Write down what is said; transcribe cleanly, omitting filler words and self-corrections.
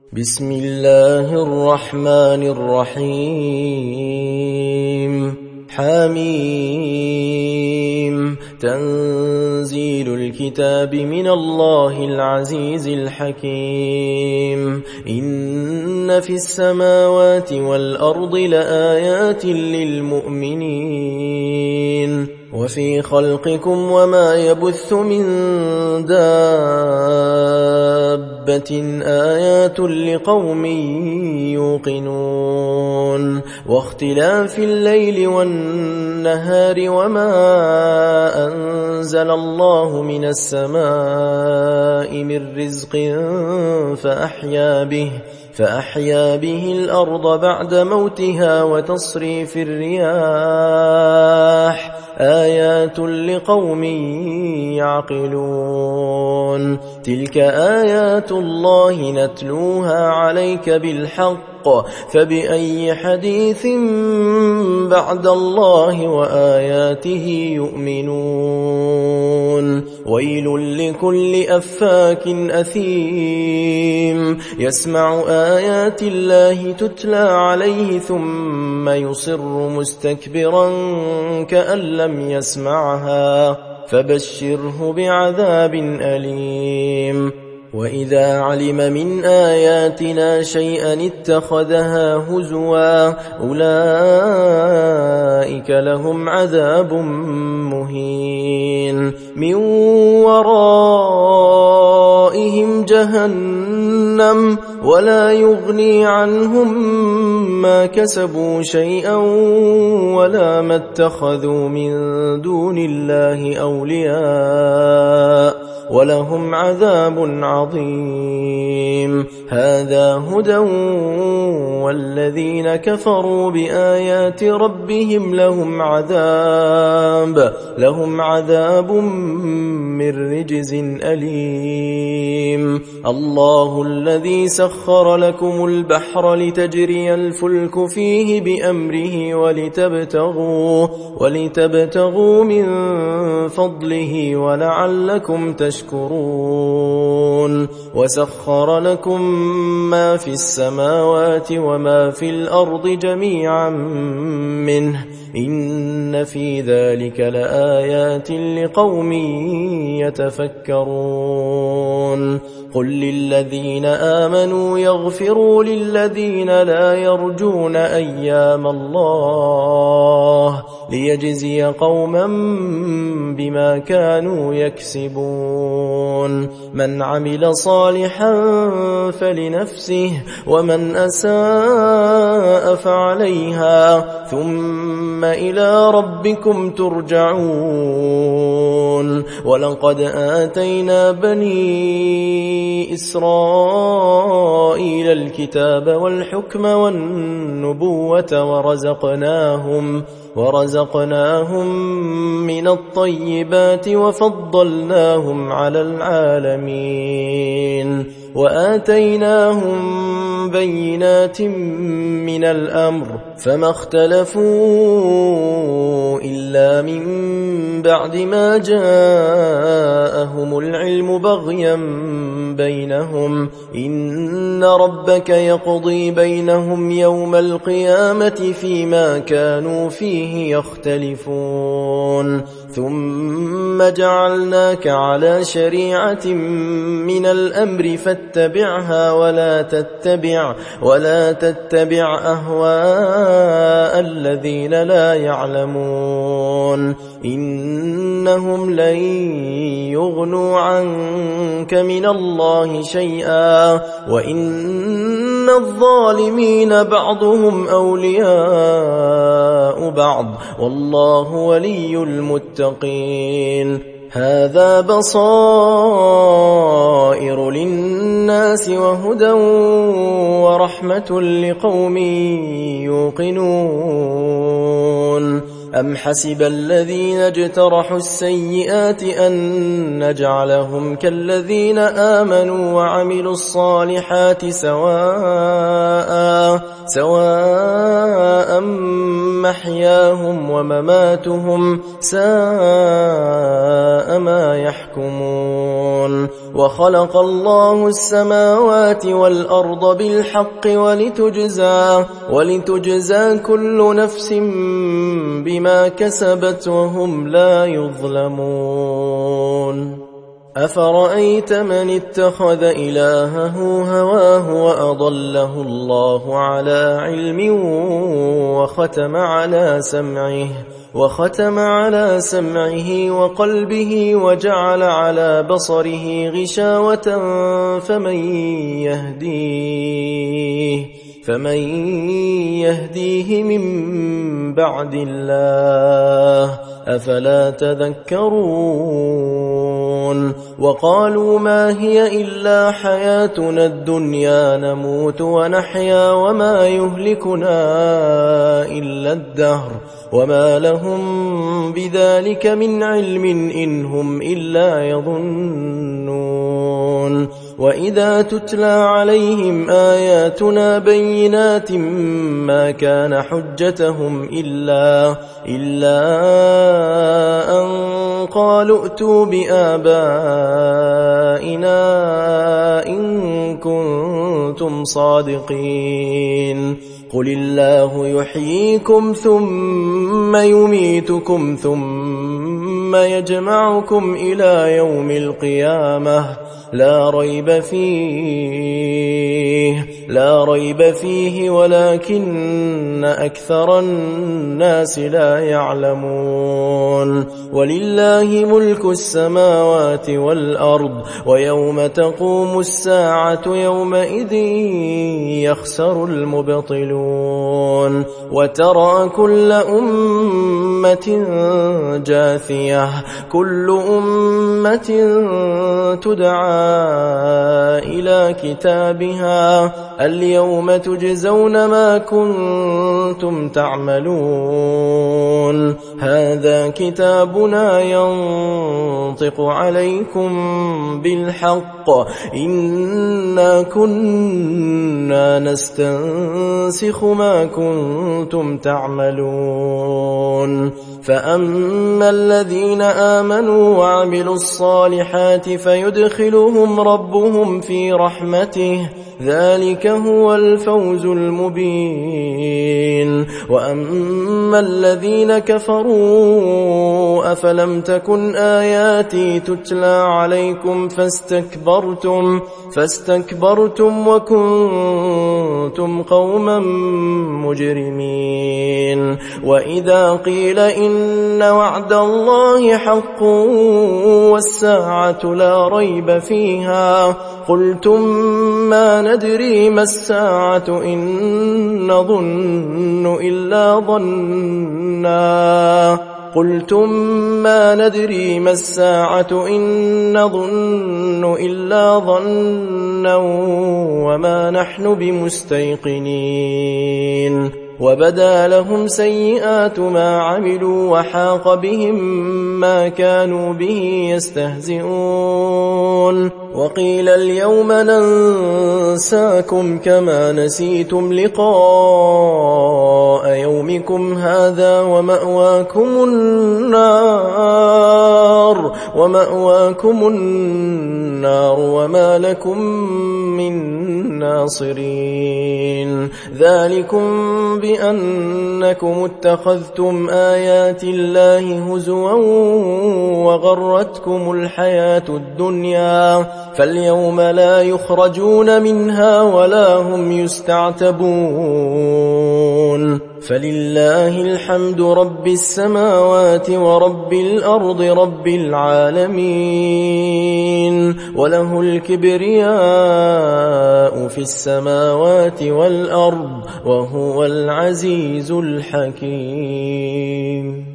بسم الله الرحمن الرحيم حميم تنزيل الكتاب من الله العزيز الحكيم إن في السماوات والأرض لآيات للمؤمنين وفي خلقكم وما يبث من دابة آيات لقوم يوقنون واختلاف الليل والنهار وما أنزل الله من السماء من رزق فأحيا به الأرض بعد موتها وتصريف الرياح آيات لقوم يعقلون تلك آيات الله نتلوها عليك بالحق فبأي حديث بعد الله وآياته يؤمنون ويل لكل أفاك أثيم يسمع آيات الله تتلى عليه ثم يصر مستكبرا كأن لم يسمعها فبشره بعذاب أليم وإذا علم من آياتنا شيئا اتخذها هزوا أولئك لهم عذاب مهين من ورائهم جهنم ولا يغني عنهم ما كسبوا شيئا ولا ما اتخذوا من دون الله أولياء ولهم عذاب عظيم هذا هدى والذين كفروا بآيات ربهم لهم عذاب من رجز أليم الله الذي سخر لكم البحر لتجري الفلك فيه بأمره ولتبتغوا من فضله ولعلكم تشكرون وسخر لكم ما في السماوات وما في الأرض جميعا منه إن في ذلك لآيات لقوم يتفكرون قل للذين آمنوا يغفروا للذين لا يرجون أيام الله ليجزي قوما بما كانوا يكسبون من عمل صالحا فلنفسه ومن أساء فعليها ثم إلى ربكم ترجعون ولقد آتينا بني إسرائيل الكتاب والحكم والنبوة ورزقناهم من الطيبات وفضلناهم على العالمين وآتيناهم بينات من الأمر فما اختلفوا إلا من بعد ما جاءهم العلم بغيا بينهم إن ربك يقضي بينهم يوم القيامة فيما كانوا فيه يختلفون ثم جعلناك على شريعة من الأمر فاتبعها ولا تتبع أهواء الذين لا يعلمون إنهم لن يغنوا عنك من الله شيئا وإن الظالمين بعضهم أولياء بعض والله ولي المتقين هذا بصائر للناس وهدى ورحمة لقوم يوقنون أم حسب الذين اجترحوا السيئات أن نجعلهم كالذين آمنوا وعملوا الصالحات سواء محياهم ومماتهم ساء ما يحكمون وخلق الله السماوات والأرض بالحق ولتجزى كل نفس بما كسبت وهم لا يظلمون أفرأيت من اتخذ إلهه هواه وأضله الله على علم وختم على سمعه وقلبه وجعل على بصره غشاوة فمن يهديه من بعد الله أفلا تذكرون وقالوا ما هي إلا حياتنا الدنيا نموت ونحيا وما يهلكنا إلا الدهر وما لهم بذلك من علم إن هم إلا يظنون وإذا تتلى عليهم آياتنا بينات ما كان حجتهم إلا أن قالوا ائتوا بآبائنا إن كنتم صادقين قل الله يحييكم ثم يميتكم ثم يجمعكم إلى يوم القيامة لا ريب فيه ولكن أكثر الناس لا يعلمون ولله ملك السماوات والأرض ويوم تقوم الساعة يومئذ يخسر المبطلون وترى كل أمة جاثية كل أمة تدعى إلى كتابها اليوم تجزون ما كنتم تعملون هذا كتابنا ينطق عليكم بالحق إنا كنا نستنسخ ما كنتم تعملون فأما الذين آمنوا وعملوا الصالحات فيدخلهم ربهم في رحمته ذلك هو الفوز المبين وأما الذين كفروا أفلم تكن آياتي تتلى عليكم فاستكبرتم وكنتم قوما مجرمين وإذا قيل إن وعد الله حق والساعة لا ريب فيها قلتم ما ندري ما الساعة إن نظن إلا ظنا وما نحن بمستيقنين وبدا لهم سيئات ما عملوا وحاق بهم ما كانوا به يستهزئون وقيل اليوم ننساكم كما نسيتم لقاء يومكم هذا ومأواكم النار وما لكم من ناصرين ذلكم بأنكم اتخذتم آيات الله هزوا وغرتكم الحياة الدنيا فاليوم لا يخرجون منها ولا هم يستعتبون فلله الحمد رب السماوات ورب الأرض رب العالمين وله الكبرياء في السماوات والأرض وهو العزيز الحكيم